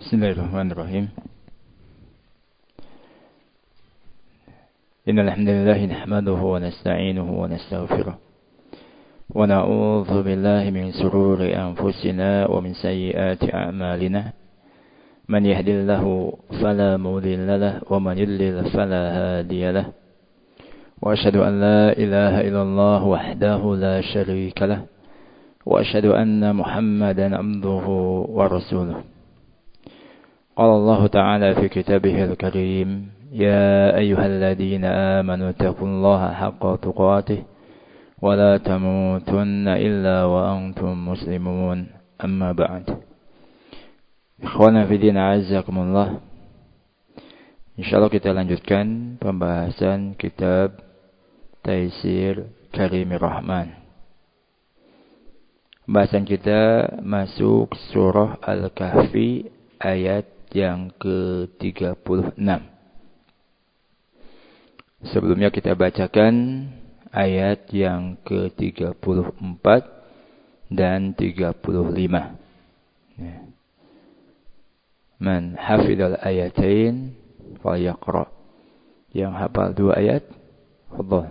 Bismillahirrahmanirrahim. Innal hamdalillah nahmaduhu wa nasta'inuhu wa nastaghfiruh. Wa na'udzu billahi min shururi anfusina wa min sayyiati a'malina. Man yahdihillahu fala mudilla lahu wa man yudlil fala hadiya lahu. Wa asyhadu an la ilaha illallah wahdahu la syarika lahu. Wa asyhadu anna Muhammadan abduhu wa rasuluh. قال الله تعالى في كتابه الكريم يا أيها الذين آمنوا اتقوا الله حق تقاته ولا تموتن إلا وأنتم مسلمون أما بعد Ikhwana fi din a'azzakumullah. Insyaallah kita lanjutkan pembahasan kitab Taisir Karimir Rahman. Pembahasan kita masuk surah Al-Kahfi ayat yang ke-36. Sebelumnya kita bacakan ayat yang ke-34 dan 35. Man hafidhal ayatain falyaqra. Yang hafal 2 ayat, fadhal.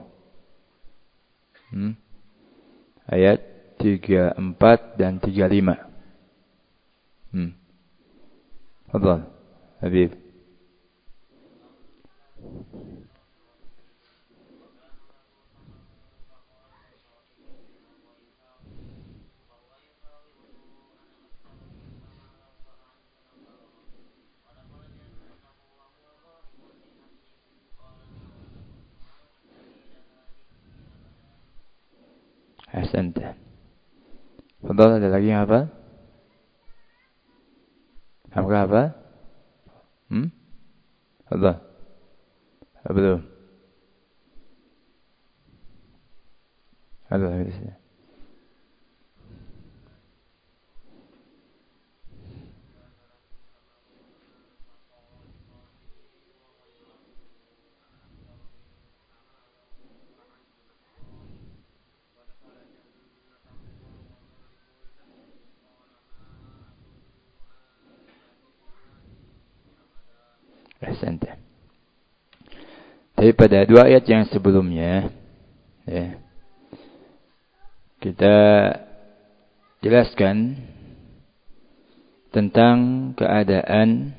Ayat 34 dan 35. تفضل حبيب أحسنت. تفضل. Ada lagi yang apa? Apakah apa? Apa? Belum. Ada. Ahsanta. Tapi pada 2 ayat yang sebelumnya ya, kita jelaskan tentang keadaan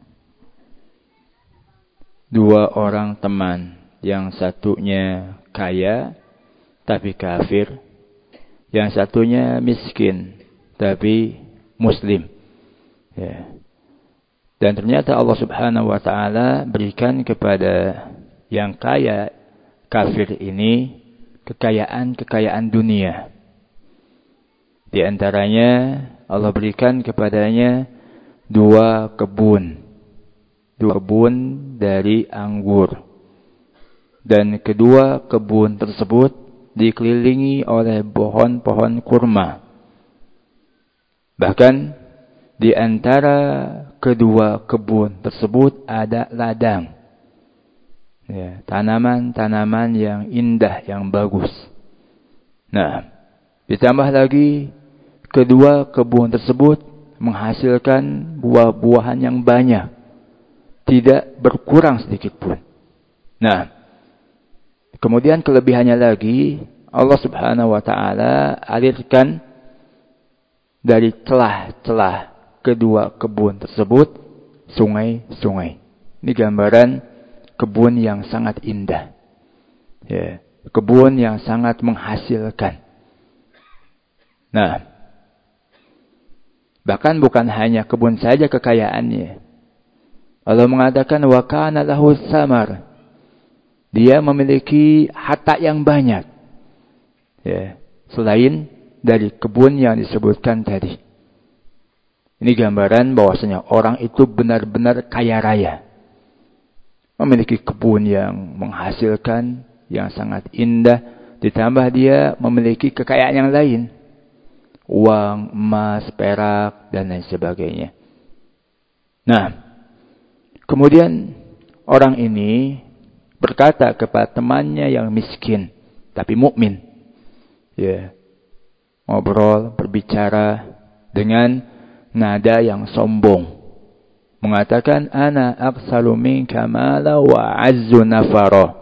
2 orang teman. Yang satunya kaya tapi kafir, yang satunya miskin tapi muslim. Ya. Dan ternyata Allah Subhanahu wa taala berikan kepada yang kaya kafir ini kekayaan dunia. Di antaranya Allah berikan kepadanya 2 kebun. 2 kebun dari anggur. Dan kedua kebun tersebut dikelilingi oleh pohon-pohon kurma. Bahkan di antara kedua kebun tersebut ada ladang. Ya, tanaman-tanaman yang indah, yang bagus. Nah, ditambah lagi kedua kebun tersebut menghasilkan buah-buahan yang banyak. Tidak berkurang sedikit pun. Nah, kemudian kelebihannya lagi Allah Subhanahu wa taala alirkan dari celah-celah kedua kebun tersebut sungai-sungai. Ini gambaran kebun yang sangat indah. Ya, kebun yang sangat menghasilkan. Nah, bahkan bukan hanya kebun saja kekayaannya. Allah mengatakan wa kana lahu samar. Dia memiliki harta yang banyak. Ya, selain dari kebun yang disebutkan tadi. Ini gambaran bahwasanya orang itu benar-benar kaya raya. Memiliki kebun yang menghasilkan, yang sangat indah. Ditambah dia memiliki kekayaan yang lain. Uang, emas, perak, dan lain sebagainya. Nah, kemudian orang ini berkata kepada temannya yang miskin, tapi mukmin. Ya, ngobrol, berbicara dengan nada yang sombong. mengatakan, ana aqsalu minka mala wa azzu nafara.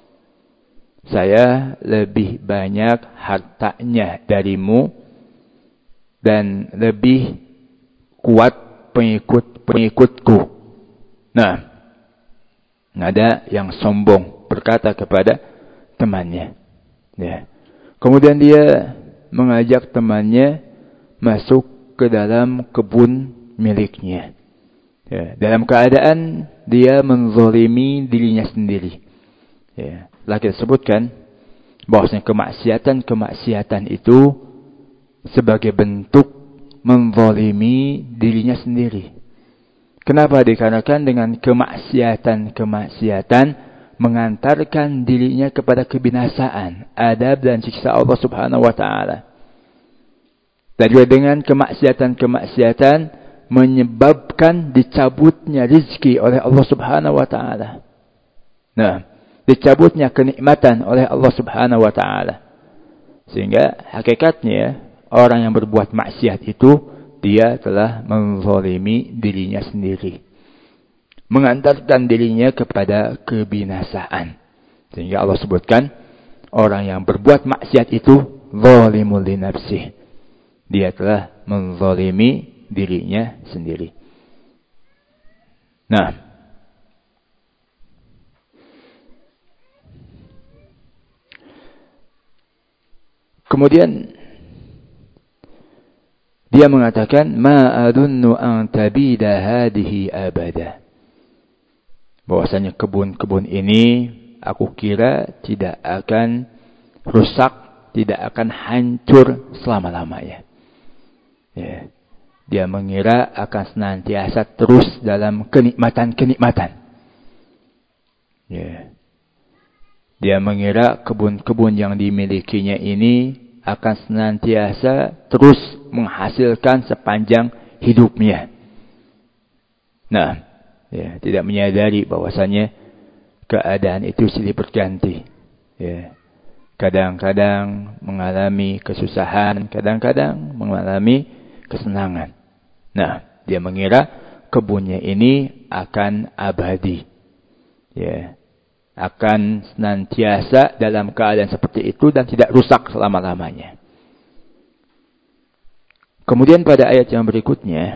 Saya lebih banyak hartanya darimu dan lebih kuat pengikut-pengikutku. Nah, ada yang sombong berkata kepada temannya. Ya. Kemudian dia mengajak temannya masuk ke dalam kebun miliknya. Ya. Dalam keadaan dia menzalimi dirinya sendiri. Ya. Lagi disebutkan bahwasanya kemaksiatan itu sebagai bentuk menzalimi dirinya sendiri. Kenapa? Dikarenakan dengan kemaksiatan mengantarkan dirinya kepada kebinasaan, adab dan siksa Allah Subhanahu wa taala. Dan juga dengan kemaksiatan menyebabkan dicabutnya rezeki oleh Allah Subhanahu wa taala. Nah, dicabutnya kenikmatan oleh Allah Subhanahu wa taala. Sehingga hakikatnya orang yang berbuat maksiat itu dia telah menzalimi dirinya sendiri. Mengantarkan dirinya kepada kebinasaan. Sehingga Allah sebutkan orang yang berbuat maksiat itu zalimul li nafsih. Dia telah menzalimi dirinya sendiri. Nah, kemudian dia mengatakan, ma adunnu an tabida hadhihi abada. Bahwasanya kebun-kebun ini aku kira tidak akan rusak, tidak akan hancur selama-lamanya. Ya. Dia mengira akan senantiasa terus dalam kenikmatan-kenikmatan. Ya. Dia mengira kebun-kebun yang dimilikinya ini akan senantiasa terus menghasilkan sepanjang hidupnya. Nah, ya, tidak menyadari bahwasanya keadaan itu silih berganti. Ya. Kadang-kadang mengalami kesusahan, kadang-kadang mengalami kesenangan. Nah, dia mengira kebunnya ini akan abadi. Ya. Akan senantiasa dalam keadaan seperti itu dan tidak rusak selama-lamanya. Kemudian pada ayat yang berikutnya,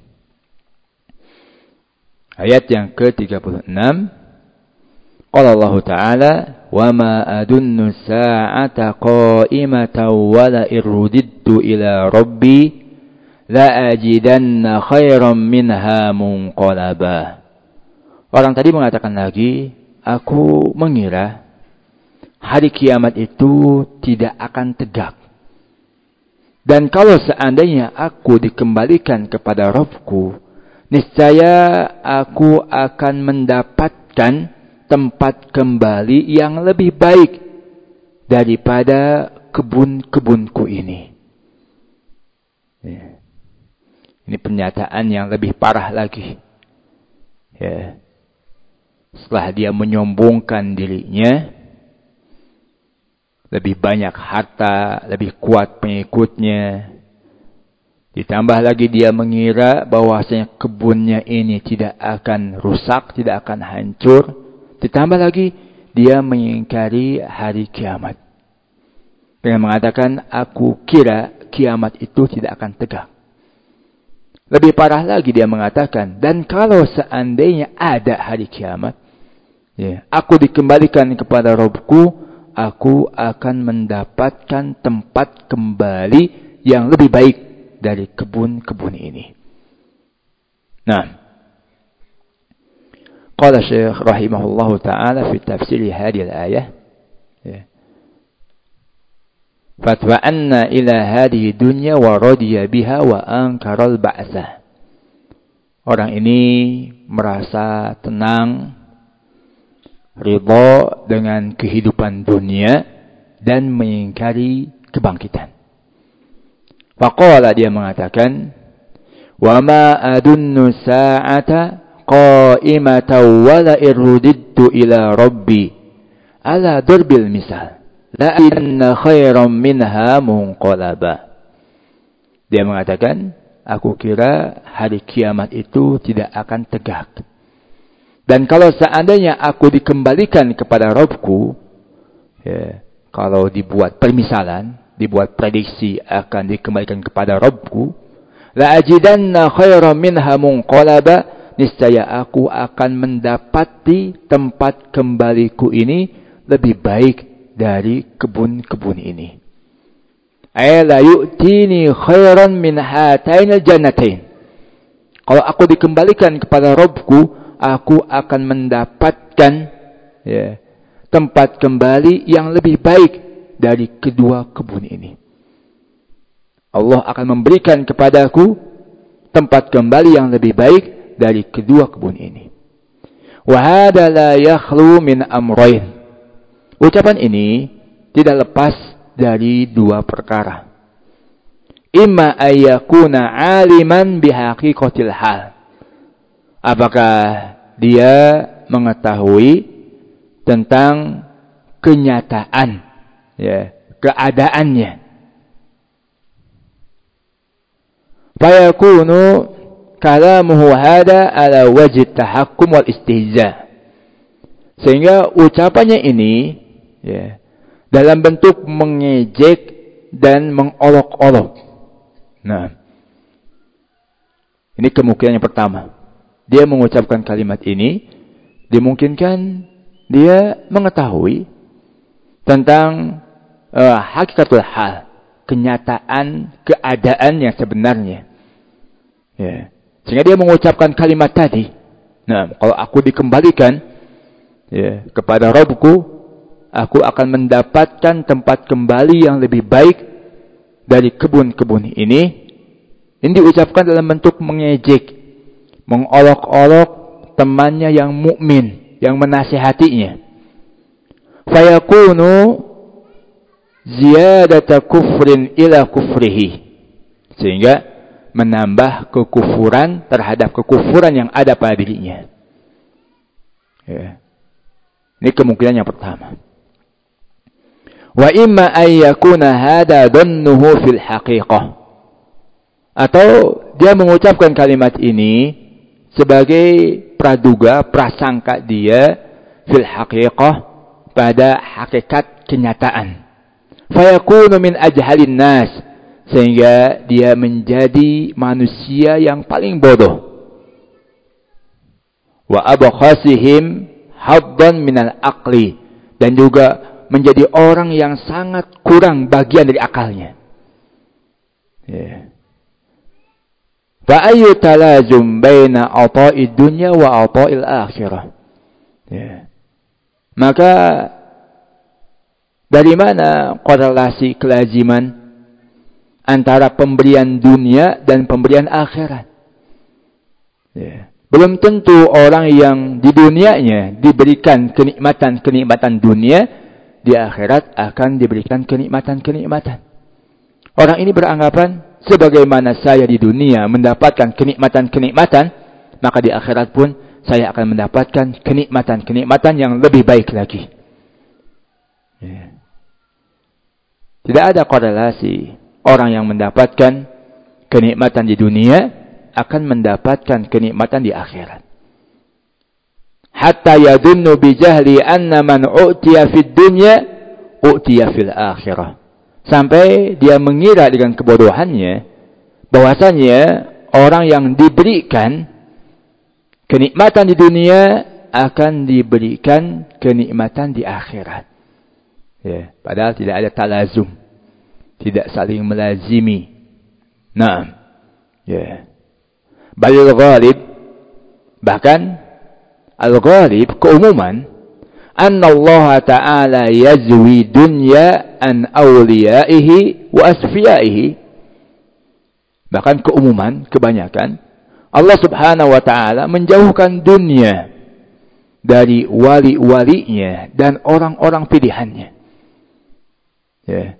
ayat yang ke-36, qala Allah Ta'ala, wa ma adunnu sa'ata qa'imatan wa la irudidtu ila rabbi la ajidanna khairan minha munqalaba. Orang tadi mengatakan lagi, aku mengira hari kiamat itu tidak akan tegak. Dan kalau seandainya aku dikembalikan kepada Rabbku, niscaya aku akan mendapatkan tempat kembali yang lebih baik daripada kebun-kebunku ini. Ya. Ini pernyataan yang lebih parah lagi. Ya. Setelah dia menyombongkan dirinya, lebih banyak harta, lebih kuat pengikutnya. Ditambah lagi dia mengira bahwasanya kebunnya ini tidak akan rusak, tidak akan hancur. Ditambah lagi dia mengingkari hari kiamat. Dengan mengatakan, aku kira kiamat itu tidak akan tegak. Lebih parah lagi dia mengatakan, dan kalau seandainya ada hari kiamat, ya, aku dikembalikan kepada Rabbku, aku akan mendapatkan tempat kembali yang lebih baik dari kebun-kebun ini. Nah, qala Syekh rahimahullahu ta'ala fi tafsir hadhihi al-ayah, fatwa'anna ila hadhihi dunya wa radiya biha wa ankara al-ba'tsah. Orang ini merasa tenang, ridha dengan kehidupan dunia dan mengingkari kebangkitan. Faqala, dia mengatakan, wa ma adunnu sa'ata qa'imatan wa la irudidtu ila rabbi ala darbil misal la inna khairan minha munqalaba. Dia mengatakan, aku kira hari kiamat itu tidak akan tegak. Dan kalau seandainya aku dikembalikan kepada Rabbku, ya, kalau dibuat permisalan, dibuat prediksi akan dikembalikan kepada Rabbku, la ajidanna khairan minha munqalaba, niscaya aku akan mendapati tempat kembaliku ini lebih baik dari kebun-kebun ini. Ay la yu'tini khairan min hatainil jannatain. Kalau aku dikembalikan kepada Rabbku, aku akan mendapatkan, ya, tempat kembali yang lebih baik dari kedua kebun ini. Allah akan memberikan kepadaku tempat kembali yang lebih baik dari kedua kebun ini. Wa hada la yakhlu min amrayn. Ucapan ini tidak lepas dari dua perkara. Imma ayyakuna aliman bihaqiqatil hal. Apakah dia mengetahui tentang kenyataan, ya, keadaannya. Fayakunu kalamuhu hada ala wajh tahakkum wal istihza. Sehingga ucapannya ini, ya, dalam bentuk mengejek dan mengolok-olok. Nah, ini kemungkinan yang pertama. Dia mengucapkan kalimat ini, dimungkinkan dia mengetahui tentang hakikatul hal, kenyataan keadaan yang sebenarnya. Ya. Sehingga dia mengucapkan kalimat tadi. Nah, kalau aku dikembalikan, ya, kepada Rabbku, aku akan mendapatkan tempat kembali yang lebih baik dari kebun-kebun ini. Ini diucapkan dalam bentuk mengejek, mengolok-olok temannya yang mukmin, yang menasihatinya. Fayakunu ziyadata kufrin ila kufrihi. Sehingga menambah kekufuran terhadap kekufuran yang ada pada dirinya. Ya. Ini kemungkinan yang pertama. Wa imma ayyakuna hada dhannuhu fil haqiqah. Atau dia mengucapkan kalimat ini sebagai praduga, prasangka dia fil haqiqah, pada hakikat kenyataan. Fayakunu min ajhalin nas, sehingga dia menjadi manusia yang paling bodoh. Wa abkhasihim haddan minal aqli, dan juga menjadi orang yang sangat kurang bagian dari akalnya. Ya. Fa ayyu talazum baina ata'id dunya wa ata'il akhirah. Ya. Maka dari mana korelasi kelaziman antara pemberian dunia dan pemberian akhirat? Ya. Belum tentu orang yang di dunianya diberikan kenikmatan-kenikmatan dunia, di akhirat akan diberikan kenikmatan-kenikmatan. Orang ini beranggapan, sebagaimana saya di dunia mendapatkan kenikmatan-kenikmatan, maka di akhirat pun saya akan mendapatkan kenikmatan-kenikmatan yang lebih baik lagi. Ya. Tidak ada korelasi orang yang mendapatkan kenikmatan di dunia akan mendapatkan kenikmatan di akhirat. Hatta yadunnu bijahli anna man u'tiya fid dunya u'tiya fil akhirah. Sampai dia mengira dengan kebodohannya bahwasanya orang yang diberikan kenikmatan di dunia akan diberikan kenikmatan di akhirat. Ya, padahal tidak ada talazum, tidak saling melazimi. Nah, ya. Balil ghalib, bahkan al-ghalib, keumuman, anna Allah Ta'ala yazwi dunya an awliyaihi wa asfiyaihi. Bahkan keumuman, kebanyakan, Allah Subhanahu wa Ta'ala menjauhkan dunia dari wali-walinya dan orang-orang pilihannya. Ya.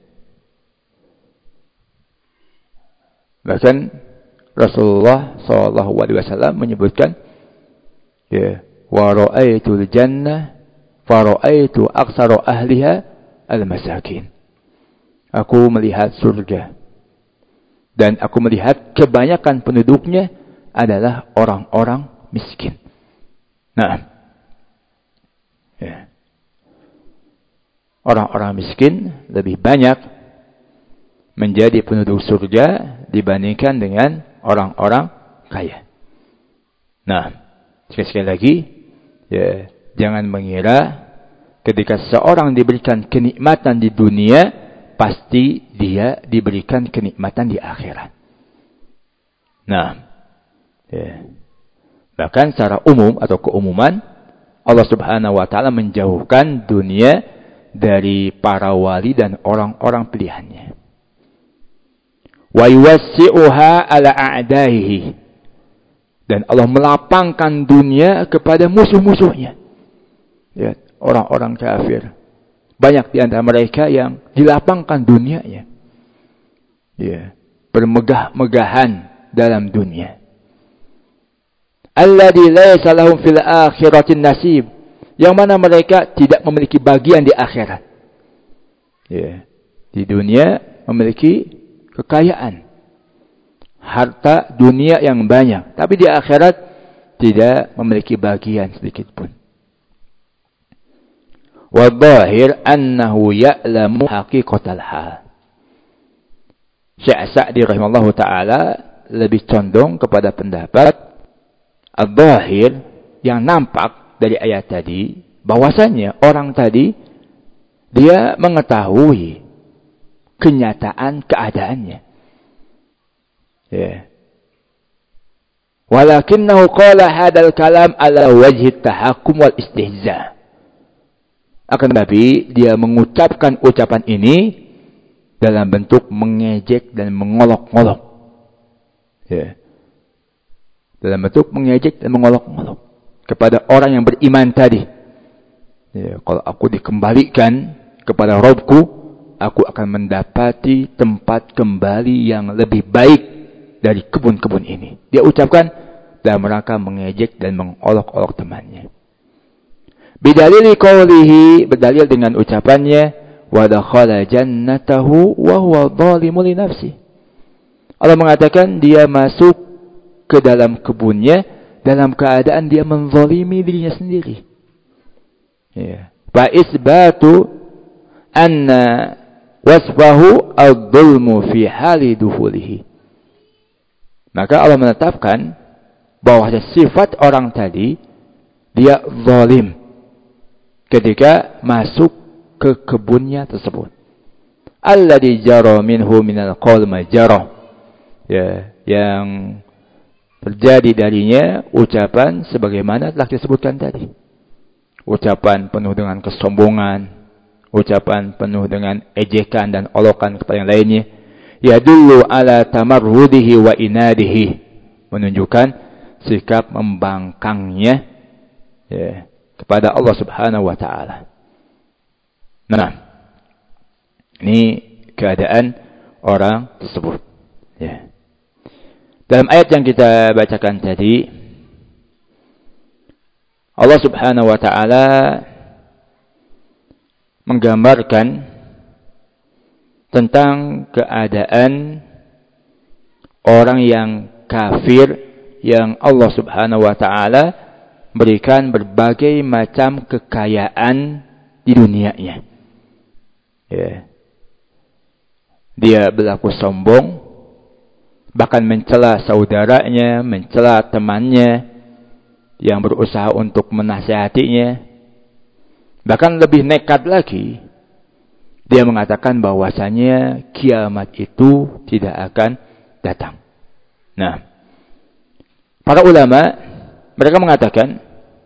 Bahkan Rasulullah SAW menyebutkan, ya, wa ra'aitul jannah fa ra'aitu aktsara ahliha al-masakin. Aku melihat surga Dan aku melihat kebanyakan penduduknya adalah orang-orang miskin. Nah, ya. Orang-orang miskin lebih banyak menjadi penduduk surga dibandingkan dengan orang-orang kaya. Nah, sekali lagi, ya, jangan mengira ketika seorang diberikan kenikmatan di dunia, pasti dia diberikan kenikmatan di akhirat. Nah, ya. Bahkan secara umum atau keumuman, Allah Subhanahu wa Ta'ala menjauhkan dunia dari para wali dan orang-orang pilihannya. Wa yuwassi'uha ala a'daihi. Dan Allah melapangkan dunia kepada musuh-musuhnya. Ya, orang-orang kafir. Banyak di antara mereka yang dilapangkan dunianya. Ya, bermegah-megahan dalam dunia. Alladzi laisa lahum fil akhirati nasib. Yang mana mereka tidak memiliki bagian di akhirat. Ya. Di dunia memiliki kekayaan. Harta dunia yang banyak. Tapi di akhirat tidak memiliki bagian sedikit pun. Wadhahir annahu ya'lamu haqiqatal hal. Syekh Sa'di rahimahullah ta'ala lebih condong kepada pendapat al-dhahir yang nampak dari ayat tadi, bahwasanya orang tadi dia mengetahui kenyataan keadaannya. Ya. Walakinnahu qala hadzal kalam ala wajhi tahakkum wal istihza. Akan tetapi dia mengucapkan ucapan ini dalam bentuk mengejek dan mengolok-olok. Ya. Dalam bentuk mengejek dan mengolok-olok kepada orang yang beriman tadi. Ya, kalau aku dikembalikan kepada Rabbku, aku akan mendapati tempat kembali yang lebih baik dari kebun-kebun ini. Dia ucapkan dalam rangka mengejek dan mengolok-olok temannya. Bidalili qawlihi, berdalil dengan ucapannya, wa dakhala jannatahu wa huwa dhalimun li nafsi. Allah mengatakan dia masuk ke dalam kebunnya dalam keadaan dia menzalimi dirinya sendiri. Ya. Fa isbatu anna wasfahu ad-dhulmu fi hali duhulihi. Maka Allah menetapkan bahwa sifat orang tadi dia zalim ketika masuk ke kebunnya tersebut. Alladzi jara minhu minal qawl majara. Ya, yang terjadi darinya ucapan sebagaimana telah disebutkan tadi. Ucapan penuh dengan kesombongan, ucapan penuh dengan ejekan dan olokan kepada yang lainnya. Yadullu ala tamarrudihi wa inadihi, menunjukkan sikap membangkangnya ya, kepada Allah Subhanahu wa Ta'ala. Nah, ini keadaan orang tersebut. Ya. Dalam ayat yang kita bacakan tadi, Allah Subhanahu wa Ta'ala menggambarkan tentang keadaan orang yang kafir yang Allah Subhanahu wa Ta'ala berikan berbagai macam kekayaan di dunianya. Ya. Dia berlaku sombong, bahkan mencela saudaranya, mencela temannya yang berusaha untuk menasihatinya. Bahkan lebih nekat lagi, dia mengatakan bahwasanya kiamat itu tidak akan datang. Nah, para ulama mereka mengatakan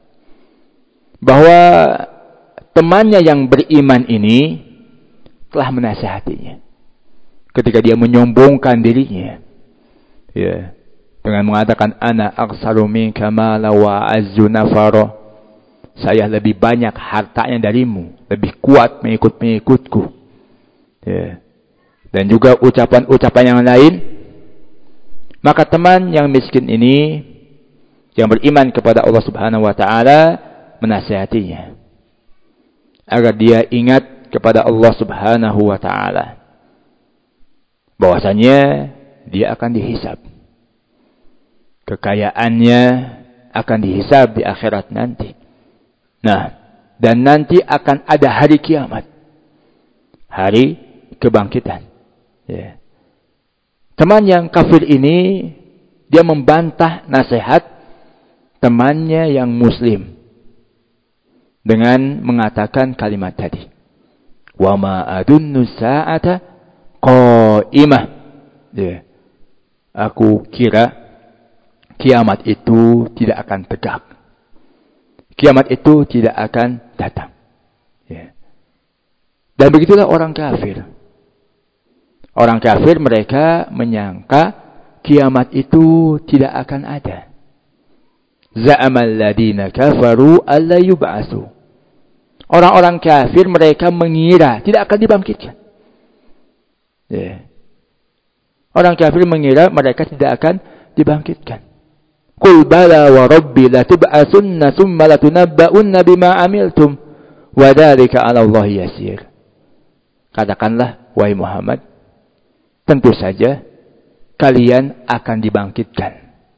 bahwa temannya yang beriman ini telah menasihatinya ketika dia menyombongkan dirinya. Ya, dengan mengatakan ana aktsaru minka mala wa azzu nafara. Saya lebih banyak hartanya darimu, lebih kuat mengikut-mengikutku. Ya. Dan juga ucapan-ucapan yang lain. Maka teman yang miskin ini yang beriman kepada Allah Subhanahu wa Ta'ala menasihatinya agar dia ingat kepada Allah Subhanahu wa Ta'ala, bahwasanya dia akan dihisab. Kekayaannya akan dihisab di akhirat nanti. Nah, dan nanti akan ada hari kiamat. Hari kebangkitan. Ya. Teman yang kafir ini, dia membantah nasihat temannya yang muslim dengan mengatakan kalimat tadi. Wa ma adunnu sa'ata qa'imah. Ya. Aku kira kiamat itu tidak akan tegak. Kiamat itu tidak akan datang. Ya. Dan begitulah orang kafir. Orang kafir mereka menyangka kiamat itu tidak akan ada. Za'amal ladina kafaru alla yub'atsu. Orang-orang kafir mereka mengira tidak akan dibangkitkan. Ya. Orang kafir mengira mereka tidak akan dibangkitkan. Qul bala wa rabbi la tub'atsunna thumma la tunabba'unna bima amiltum wa dzalika 'ala Allah yasir. Katakanlah wahai Muhammad, tentu saja kalian akan dibangkitkan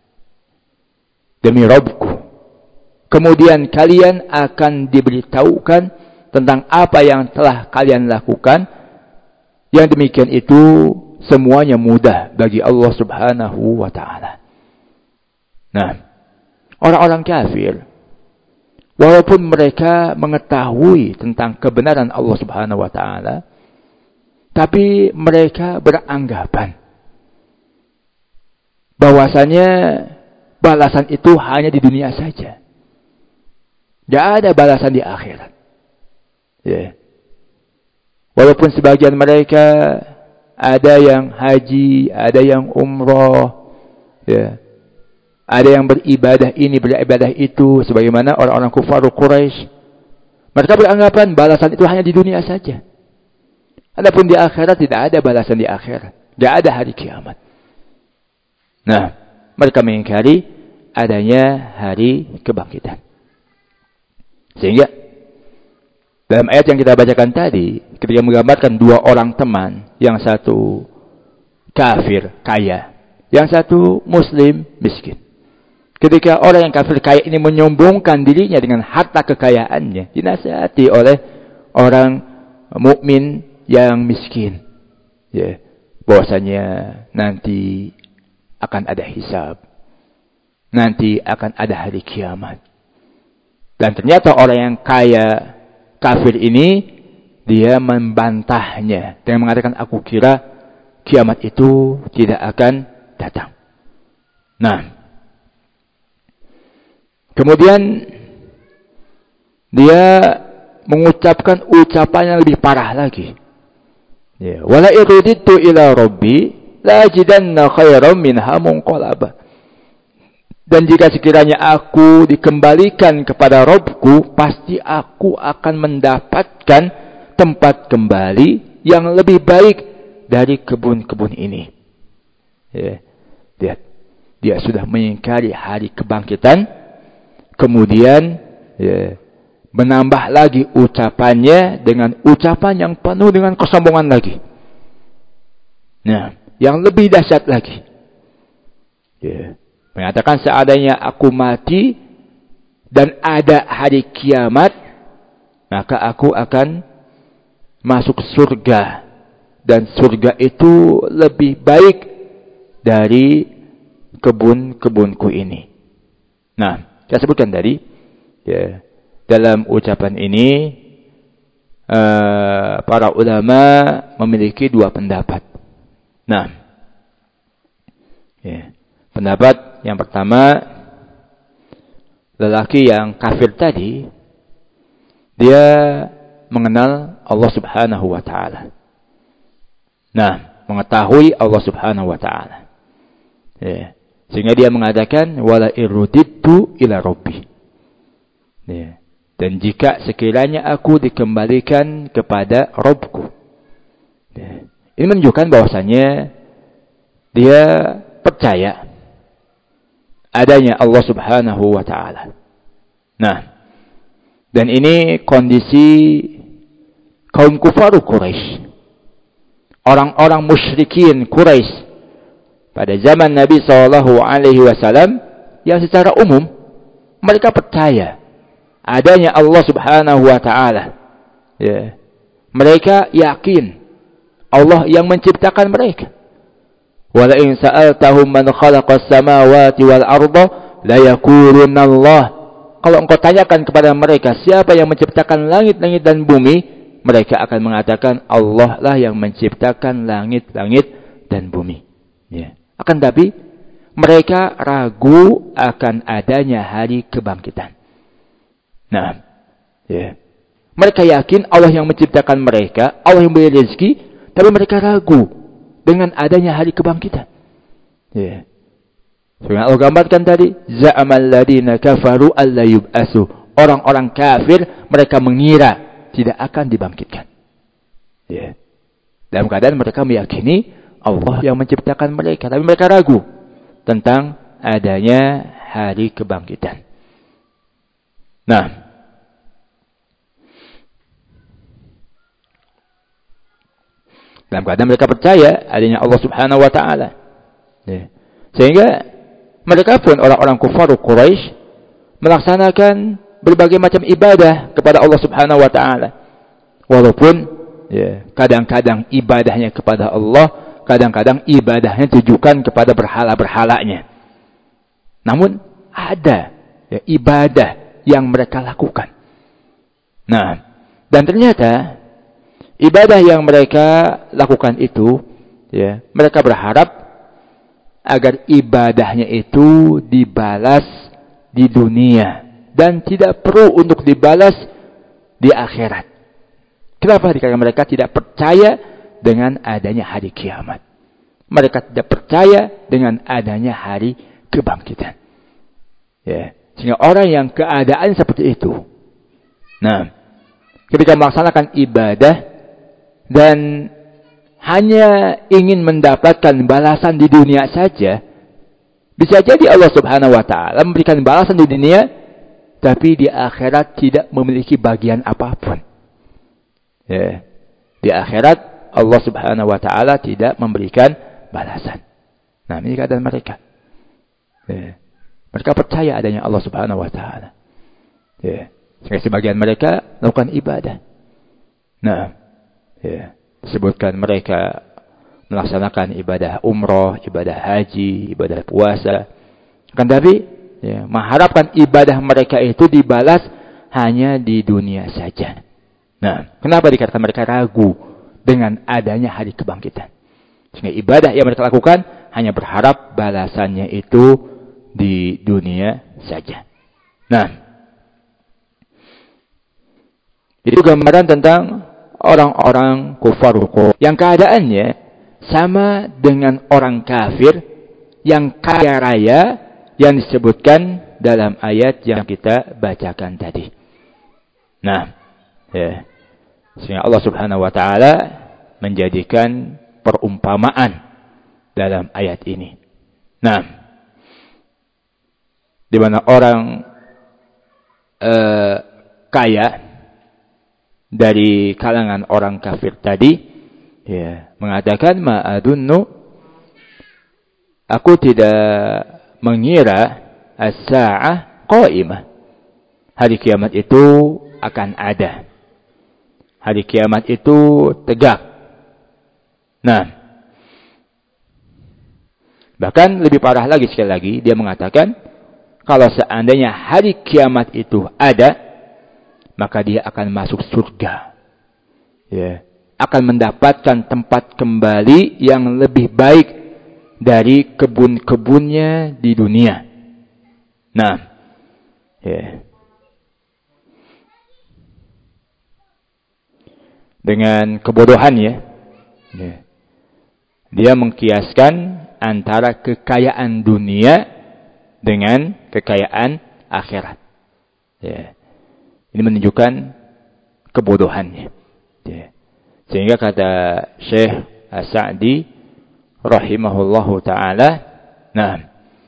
demi Rabbku. Kemudian kalian akan diberitahukan tentang apa yang telah kalian lakukan. Yang demikian itu semuanya mudah bagi Allah Subhanahu wa ta'ala. Nah, orang-orang kafir, walaupun mereka mengetahui tentang kebenaran Allah Subhanahu wa ta'ala, tapi mereka beranggapan bahwasanya balasan itu hanya di dunia saja. Tidak ada balasan di akhirat. Ya. Walaupun sebagian mereka ada yang haji, ada yang umroh, ya. Ada yang beribadah ini, beribadah itu, sebagaimana orang-orang kufar Quraisy. Mereka beranggapan balasan itu hanya di dunia saja. Adapun di akhirat tidak ada balasan di akhirat. Tidak ada hari kiamat. Nah, mereka mengingkari adanya hari kebangkitan. Sehingga dalam ayat yang kita bacakan tadi, ketika menggambarkan dua orang teman, yang satu kafir kaya, yang satu muslim miskin. Ketika orang yang kafir kaya ini menyombongkan dirinya dengan harta kekayaannya, dinasihati oleh orang mukmin yang miskin, ya, bahwasanya nanti akan ada hisab, nanti akan ada hari kiamat. Dan ternyata orang yang kaya kafir ini, dia membantahnya dengan mengatakan, aku kira kiamat itu tidak akan datang. Nah, kemudian dia mengucapkan ucapan yang lebih parah lagi. Ya, wala irudittu ila rabbi la ajidanna khairan minha munqalaba. Dan jika sekiranya aku dikembalikan kepada Rabbku, pasti aku akan mendapatkan tempat kembali yang lebih baik dari kebun-kebun ini. Ya, dia sudah mengingkari hari kebangkitan, kemudian ya, menambah lagi ucapannya dengan ucapan yang penuh dengan kesombongan lagi. Nah, yang lebih dahsyat lagi. Ya, mengatakan seandainya aku mati dan ada hari kiamat, maka aku akan masuk surga. Dan surga itu lebih baik dari kebun-kebunku ini. Nah, saya sebutkan tadi, ya, dalam ucapan ini para ulama memiliki dua pendapat. Nah, ya, pendapat yang pertama, lelaki yang kafir tadi, dia mengenal Allah Subhanahu wa ta'ala. Nah, mengetahui Allah Subhanahu wa ta'ala. Ya, sehingga dia mengatakan, wala irudittu ila rabbi. Ya. Dan jika sekiranya aku dikembalikan kepada Rabbku. Ya. Ini menunjukkan bahwasannya dia percaya adanya Allah Subhanahu wa ta'ala. Nah, dan ini kondisi kaum kufar Quraisy. Orang-orang musyrikin Quraisy pada zaman Nabi SAW, yang secara umum mereka percaya adanya Allah Subhanahu wa taala. Ya. Mereka yakin Allah yang menciptakan mereka. Wala in sa'altahum man khalaqas samawati wal arda la yaquluna Allah. Kalau engkau tanyakan kepada mereka siapa yang menciptakan langit-langit dan bumi, mereka akan mengatakan Allah lah yang menciptakan langit-langit dan bumi. Ya. Akan tapi mereka ragu akan adanya hari kebangkitan. Nah, ya. Mereka yakin Allah yang menciptakan mereka, Allah yang beri rezeki, tapi mereka ragu dengan adanya hari kebangkitan. Ya. Sebenarnya Allah gambarkan tadi, za'amal ladina kafaru alla yub'asu. Orang-orang kafir mereka mengira tidak akan dibangkitkan. Ya. Dalam keadaan mereka meyakini Allah yang menciptakan mereka, tapi mereka ragu tentang adanya hari kebangkitan. Nah, dalam keadaan mereka percaya adanya Allah Subhanahu wa taala. Ya. Sehingga mereka pun orang-orang kufar Quraisy melaksanakan berbagai macam ibadah kepada Allah Subhanahu wa taala. Walaupun ya, kadang-kadang ibadahnya kepada Allah, kadang-kadang ibadahnya tujukan kepada berhala-berhalanya. Namun ada ya, ibadah yang mereka lakukan. Nah, dan ternyata ibadah yang mereka lakukan itu, ya, mereka berharap agar ibadahnya itu dibalas di dunia dan tidak perlu untuk dibalas di akhirat. Kenapa? Karena mereka tidak percaya dengan adanya hari kiamat. Mereka tidak percaya dengan adanya hari kebangkitan. Ya. Sehingga orang yang keadaan seperti itu, nah, ketika melaksanakan ibadah dan hanya ingin mendapatkan balasan di dunia saja, bisa jadi Allah Subhanahu wa taala memberikan balasan di dunia, tapi di akhirat tidak memiliki bagian apapun. Ya. Di akhirat Allah Subhanahu wa taala tidak memberikan balasan. Nah, ini keadaan mereka. Ya. Mereka percaya adanya Allah Subhanahu wa taala. Ya. Sehingga sebagian mereka melakukan ibadah. Nah, ya, disebutkan mereka melaksanakan ibadah umroh, ibadah haji, ibadah puasa. Kan tapi ya, mengharapkan ibadah mereka itu dibalas hanya di dunia saja. Nah, kenapa dikatakan mereka ragu dengan adanya hari kebangkitan? Sehingga ibadah yang mereka lakukan hanya berharap balasannya itu di dunia saja. Nah, itu gambaran tentang orang-orang kufar yang keadaannya sama dengan orang kafir yang kaya raya yang disebutkan dalam ayat yang kita bacakan tadi. Nah, ya. Sehingga Allah Subhanahu wa taala menjadikan perumpamaan dalam ayat ini. Nah, di mana orang kaya dari kalangan orang kafir tadi, ya, mengatakan ma'adunnu, aku tidak mengira as-sa'ah qa'imah. Hari kiamat itu akan ada. Hari kiamat itu tegak. Nah, bahkan lebih parah lagi, sekali lagi dia mengatakan kalau seandainya hari kiamat itu ada, maka dia akan masuk surga. Ya, akan mendapatkan tempat kembali yang lebih baik dari kebun-kebunnya di dunia. Nah, ya. Dengan kebodohannya, ya, dia mengkiaskan antara kekayaan dunia dengan kekayaan akhirat. Ya. Ini menunjukkan kebodohannya. Ya. Sehingga kata Syekh As-Sa'di rahimahullahu ta'ala, nah,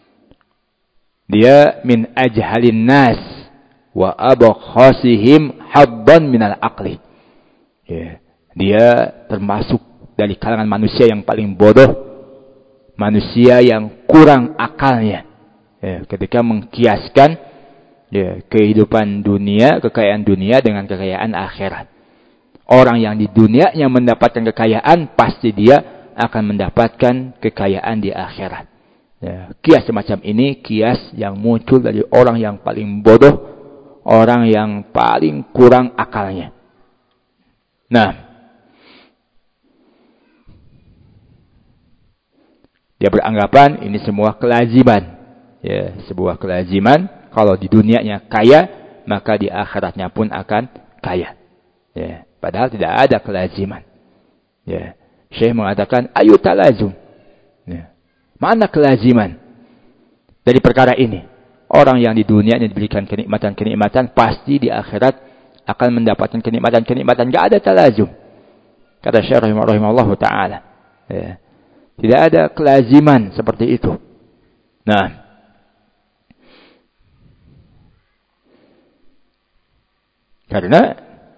dia min ajhalin nas wa abkhasihim habban minal aqli. Ya. Dia termasuk dari kalangan manusia yang paling bodoh manusia yang kurang akalnya. Ya, ketika mengkiaskan kehidupan dunia, kekayaan dunia dengan kekayaan akhirat. Orang yang di dunianya mendapatkan kekayaan, pasti dia akan mendapatkan kekayaan di akhirat. Ya, kias semacam ini kias yang muncul dari orang yang paling bodoh, orang yang paling kurang akalnya. Nah, dia beranggapan ini semua kelaziman. Ya, sebuah kelaziman. Kalau di dunianya kaya, maka di akhiratnya pun akan kaya. Ya, padahal tidak ada kelaziman. Ya, Syekh mengatakan, ayu talazum. Ya, mana kelaziman dari perkara ini? Orang yang di dunianya diberikan kenikmatan-kenikmatan, pasti di akhirat akan mendapatkan kenikmatan-kenikmatan. Tidak ada talazum. Kata Syekh rahimahullah ta'ala. Ya, tidak ada kelaziman seperti itu. Nah, karena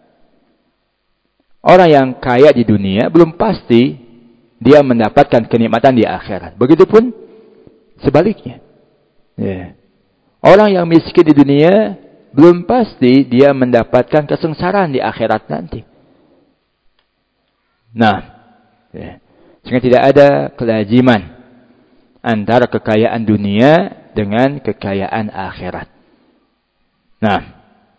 orang yang kaya di dunia belum pasti dia mendapatkan kenikmatan di akhirat. Begitupun sebaliknya. Ya. Orang yang miskin di dunia belum pasti dia mendapatkan kesengsaraan di akhirat nanti. Nah, ya. Sehingga tidak ada kelaziman antara kekayaan dunia dengan kekayaan akhirat. Nah,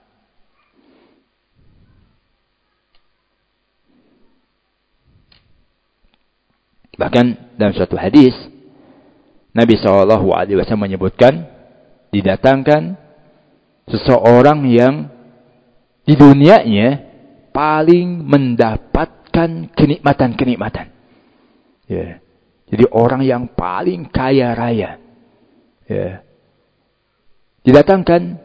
bahkan dalam suatu hadis Nabi SAW menyebutkan, didatangkan seseorang yang di dunianya paling mendapatkan kenikmatan-kenikmatan. Ya. Jadi orang yang paling kaya raya. Ya. Didatangkan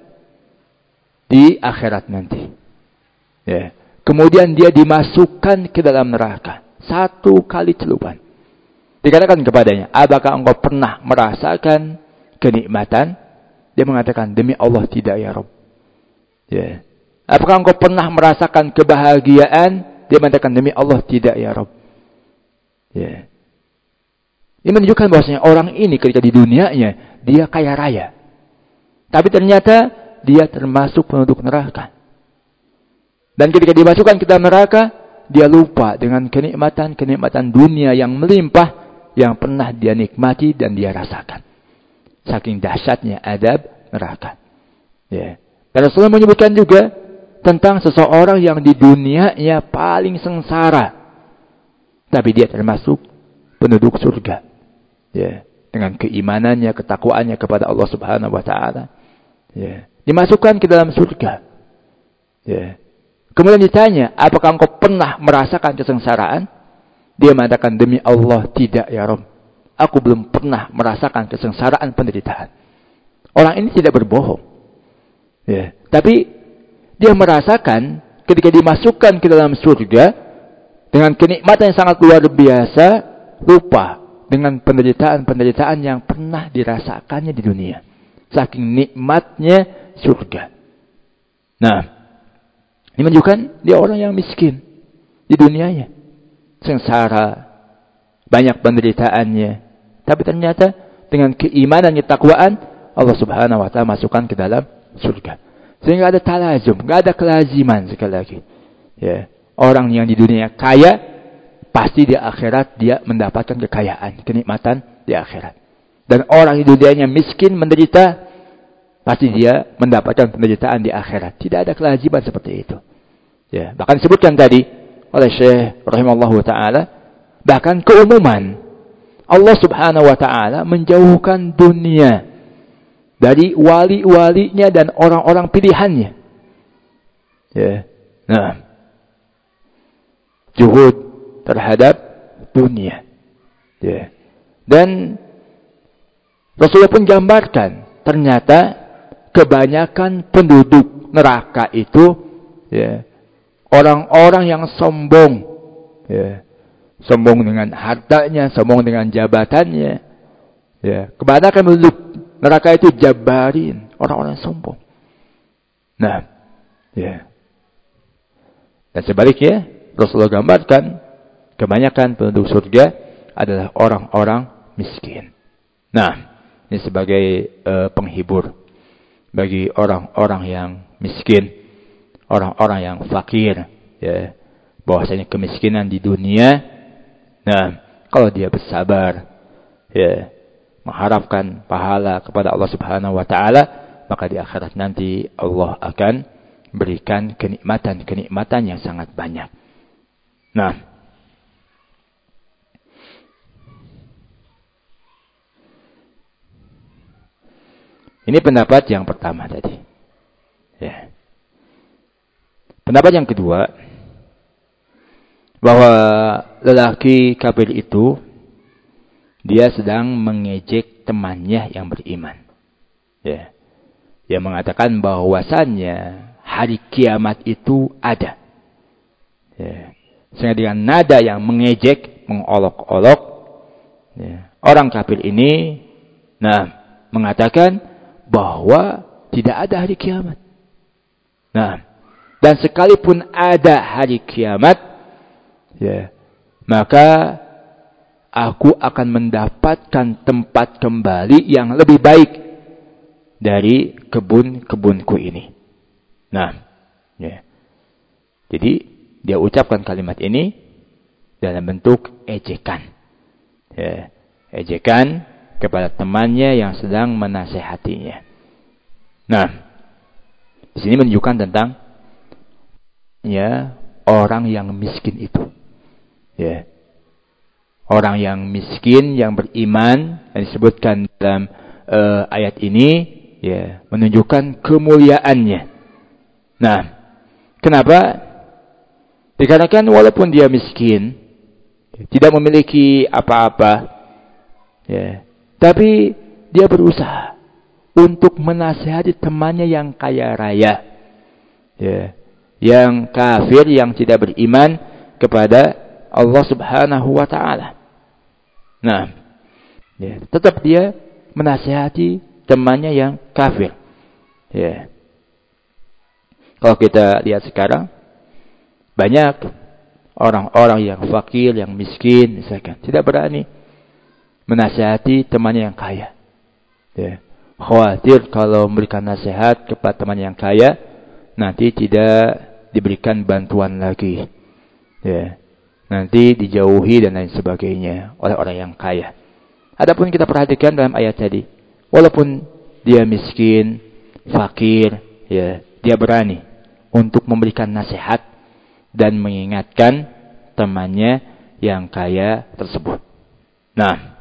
di akhirat nanti. Ya. Kemudian dia dimasukkan ke dalam neraka. 1 kali celupan. Dikatakan kepadanya, apakah engkau pernah merasakan kenikmatan? Dia mengatakan, demi Allah tidak ya Rabb. Ya. Apakah engkau pernah merasakan kebahagiaan? Dia mengatakan, demi Allah tidak ya Rabb. Ya. Ini menunjukkan bahwasanya orang ini ketika di dunianya, dia kaya raya. Tapi ternyata dia termasuk penduduk neraka. Dan ketika dimasukkan ke dalam neraka, dia lupa dengan kenikmatan-kenikmatan dunia yang melimpah, yang pernah dia nikmati dan dia rasakan. Saking dahsyatnya adab neraka. Ya. Dan Rasulullah menyebutkan juga tentang seseorang yang di dunianya paling sengsara, tapi dia termasuk penduduk surga. Ya. Dengan keimanannya, ketakwaannya kepada Allah Subhanahu wa taala. Ya. Dimasukkan ke dalam surga. Ya. Kemudian ditanya, apakah engkau pernah merasakan kesengsaraan? Dia mengatakan, demi Allah tidak ya Rabb. Aku belum pernah merasakan kesengsaraan penderitaan. Orang ini tidak berbohong. Ya. Tapi dia merasakan ketika dimasukkan ke dalam surga dengan kenikmatan yang sangat luar biasa, lupa dengan penderitaan-penderitaan yang pernah dirasakannya di dunia. Saking nikmatnya surga. Nah, ini menunjukkan dia orang yang miskin di dunianya. Sengsara, banyak penderitaannya. Tapi ternyata dengan keimanan, ketakwaan, Allah Subhanahu wa taala masukkan ke dalam surga. Sehingga ada talazum, enggak ada kelaziman sekali lagi. Ya, orang yang di dunia kaya, pasti di akhirat dia mendapatkan kekayaan, kenikmatan di akhirat. Dan orang di dunianya miskin, menderita, pasti dia mendapatkan penderitaan di akhirat. Tidak ada kelaziman seperti itu. Ya, bahkan disebutkan tadi oleh Syekh rahimahullahu ta'ala, bahkan keumuman Allah Subhanahu wa ta'ala menjauhkan dunia dari wali-walinya dan orang-orang pilihannya. Ya. Nah, juhud terhadap dunia. Ya. Dan Rasulullah pun gambarkan, ternyata kebanyakan penduduk neraka itu, ya, orang-orang yang sombong. Ya. Sombong dengan hartanya, sombong dengan jabatannya. Ya. Kebanyakan penduduk neraka itu jabarin, orang-orang sombong. Nah, ya. Dan sebaliknya, Rasulullah gambarkan kebanyakan penduduk surga adalah orang-orang miskin. Nah, ini sebagai penghibur bagi orang-orang yang miskin, orang-orang yang fakir, ya, bahwasanya kemiskinan di dunia, nah, kalau dia bersabar, ya, mengharapkan pahala kepada Allah Subhanahu wa taala, maka di akhirat nanti Allah akan berikan kenikmatan-kenikmatan yang sangat banyak. Nah, ini pendapat yang pertama tadi. Ya. Pendapat yang kedua, bahwa lelaki kafir itu dia sedang mengejek temannya yang beriman. Ya. Dia mengatakan bahwasannya hari kiamat itu ada. Ya. Sehingga dengan nada yang mengejek, mengolok-olok, ya, orang kafir ini mengatakan bahwa tidak ada hari kiamat. Nah, dan sekalipun ada hari kiamat, ya, maka aku akan mendapatkan tempat kembali yang lebih baik dari kebun-kebunku ini. Nah, ya. Jadi dia ucapkan kalimat ini dalam bentuk ejekan. Ya, ejekan kepada temannya yang sedang menasehatinya. Nah, di sini menunjukkan tentang ya orang yang miskin itu. Ya. Orang yang miskin yang beriman yang disebutkan dalam ayat ini, ya, menunjukkan kemuliaannya. Nah, kenapa? Dikarenakan walaupun dia miskin, tidak memiliki apa-apa, ya, tapi dia berusaha untuk menasihati temannya yang kaya raya, ya, yang kafir, yang tidak beriman kepada Allah Subhanahu wa taala. Nah, ya, tetap dia menasihati temannya yang kafir. Ya. Kalau kita lihat sekarang, banyak orang-orang yang fakir, yang miskin, misalkan, tidak berani menasihati temannya yang kaya. Ya. Khawatir kalau memberikan nasihat kepada teman yang kaya, nanti tidak diberikan bantuan lagi. Ya. Nanti dijauhi dan lain sebagainya oleh orang yang kaya. Adapun kita perhatikan dalam ayat tadi, walaupun dia miskin, fakir, ya, dia berani untuk memberikan nasihat dan mengingatkan temannya yang kaya tersebut. Nah,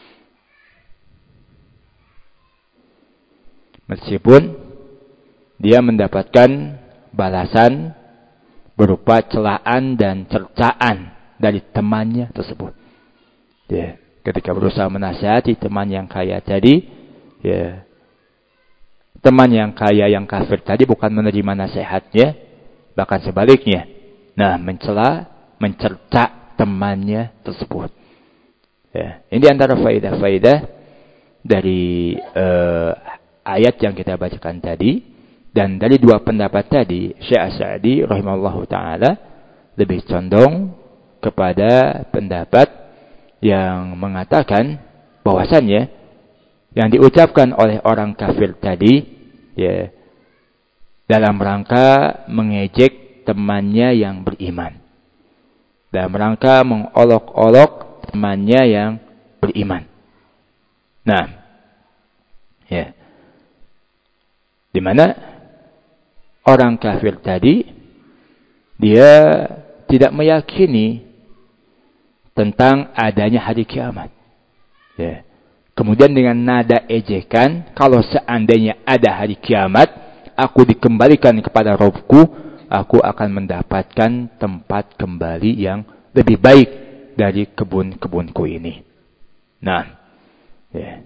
meskipun dia mendapatkan balasan berupa celaan dan cercaan dari temannya tersebut. Ya, ketika berusaha menasihati teman yang kaya tadi, ya, teman yang kaya yang kafir tadi bukan menerima nasihatnya, bahkan sebaliknya. Nah, mencela, mencerca temannya tersebut. Ya, ini antara faedah-faedah dari ayat yang kita bacakan tadi, dan dari dua pendapat tadi, Syekh As-Sa'di rahimahullahu taala lebih condong kepada pendapat yang mengatakan bahwasannya yang diucapkan oleh orang kafir tadi, ya, dalam rangka mengejek temannya yang beriman, dalam rangka mengolok-olok temannya yang beriman. Nah, ya, di mana orang kafir tadi dia tidak meyakini tentang adanya hari kiamat. Ya. Kemudian dengan nada ejekan, kalau seandainya ada hari kiamat, aku dikembalikan kepada Robku, aku akan mendapatkan tempat kembali yang lebih baik dari kebun-kebunku ini. Nah, ya.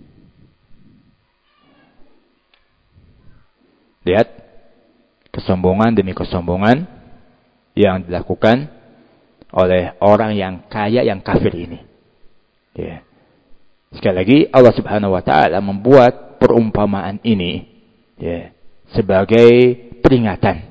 Lihat kesombongan demi kesombongan yang dilakukan oleh orang yang kaya yang kafir ini. Ya. Sekali lagi Allah Subhanahu wa taala membuat perumpamaan ini, ya, sebagai peringatan,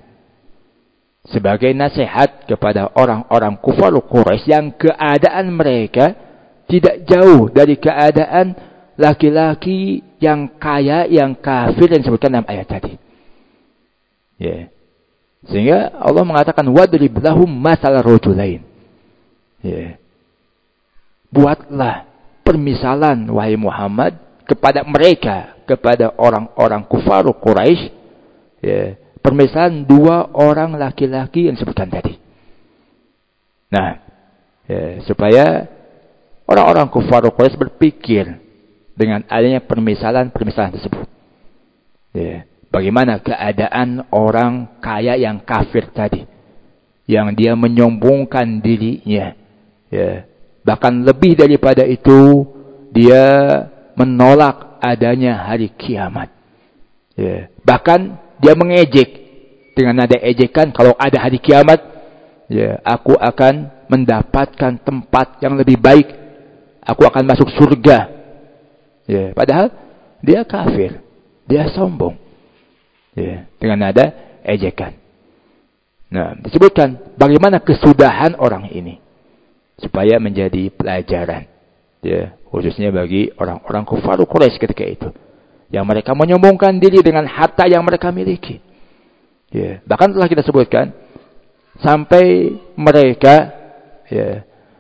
sebagai nasihat kepada orang-orang kufar Quraisy yang keadaan mereka tidak jauh dari keadaan laki-laki yang kaya, yang kafir yang disebutkan dalam ayat tadi. Ya. Sehingga Allah mengatakan wadrib lahum masalah rajulain. Ya. Buatlah permisalan wahai Muhammad kepada mereka, kepada orang-orang kufar Quraisy, ya, permisalan dua orang laki-laki yang disebutkan tadi. Nah, ya, supaya orang-orang kufar Quraisy berpikir dengan adanya permisalan-permisalan tersebut. Ya. Bagaimana keadaan orang kaya yang kafir tadi. Yang dia menyombongkan dirinya. Ya. Bahkan lebih daripada itu, dia menolak adanya hari kiamat. Ya. Bahkan dia mengejek. Dengan nada ejekan, kalau ada hari kiamat, ya, aku akan mendapatkan tempat yang lebih baik. Aku akan masuk surga. Ya. Padahal dia kafir. Dia sombong. Ya, dengan nada ejekan. Nah, disebutkan bagaimana kesudahan orang ini supaya menjadi pelajaran, ya, khususnya bagi orang-orang kufar Quraisy ketika itu, yang mereka menyombongkan diri dengan harta yang mereka miliki. Ya, bahkan telah kita sebutkan sampai mereka, ya,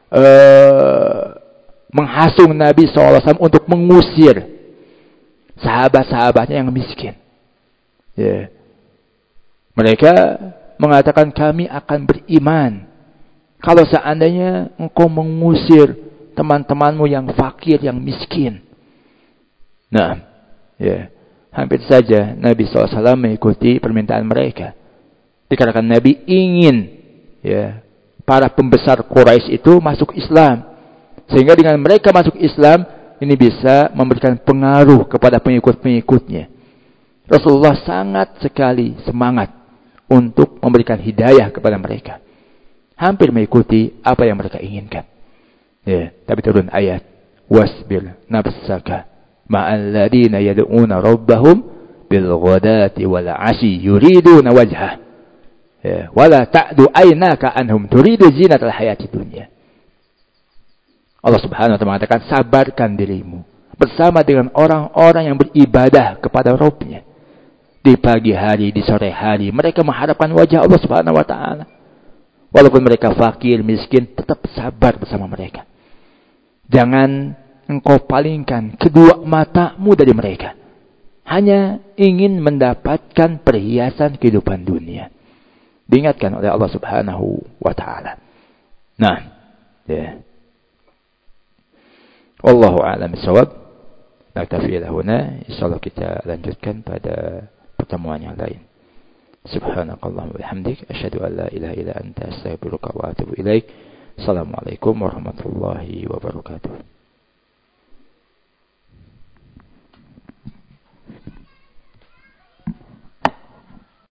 menghasung Nabi SAW untuk mengusir sahabat-sahabatnya yang miskin. Ya. Mereka mengatakan kami akan beriman kalau seandainya engkau mengusir teman-temanmu yang fakir, yang miskin. Nah, ya, hampir saja Nabi SAW mengikuti permintaan mereka. Dikarenakan Nabi ingin, ya, para pembesar Quraisy itu masuk Islam, sehingga dengan mereka masuk Islam ini bisa memberikan pengaruh kepada pengikut-pengikutnya. Rasulullah sangat sekali semangat untuk memberikan hidayah kepada mereka. Hampir mengikuti apa yang mereka inginkan. Ya, tapi turun ayat, wasbir nafsaka ma'al ladina yad'una rabbahum bil ghadati wal 'ashi yuriduna wajhah. Ya, wala ta'du aynaka anhum turidu zinatal hayatid dunya. Allah Subhanahu wa taala mengatakan, sabarkan dirimu bersama dengan orang-orang yang beribadah kepada Rabb-Nya. Di pagi hari, di sore hari, mereka mengharapkan wajah Allah Subhanahu wa taala. Walaupun mereka fakir, miskin, tetap sabar bersama mereka. Jangan engkau palingkan kedua matamu dari mereka. Hanya ingin mendapatkan perhiasan kehidupan dunia. Diingatkan oleh Allah Subhanahu wa taala. Nah, ya. Wallahu a'lam bishawab. Naktafi lahuna. Insyaallah kita lanjutkan pada pertemuan yang lain. Subhanakallahumma wa bihamdik asyhadu an la ilaha illa anta astaghfiruka wa atubu ilaik. Assalamualaikum warahmatullahi wabarakatuh.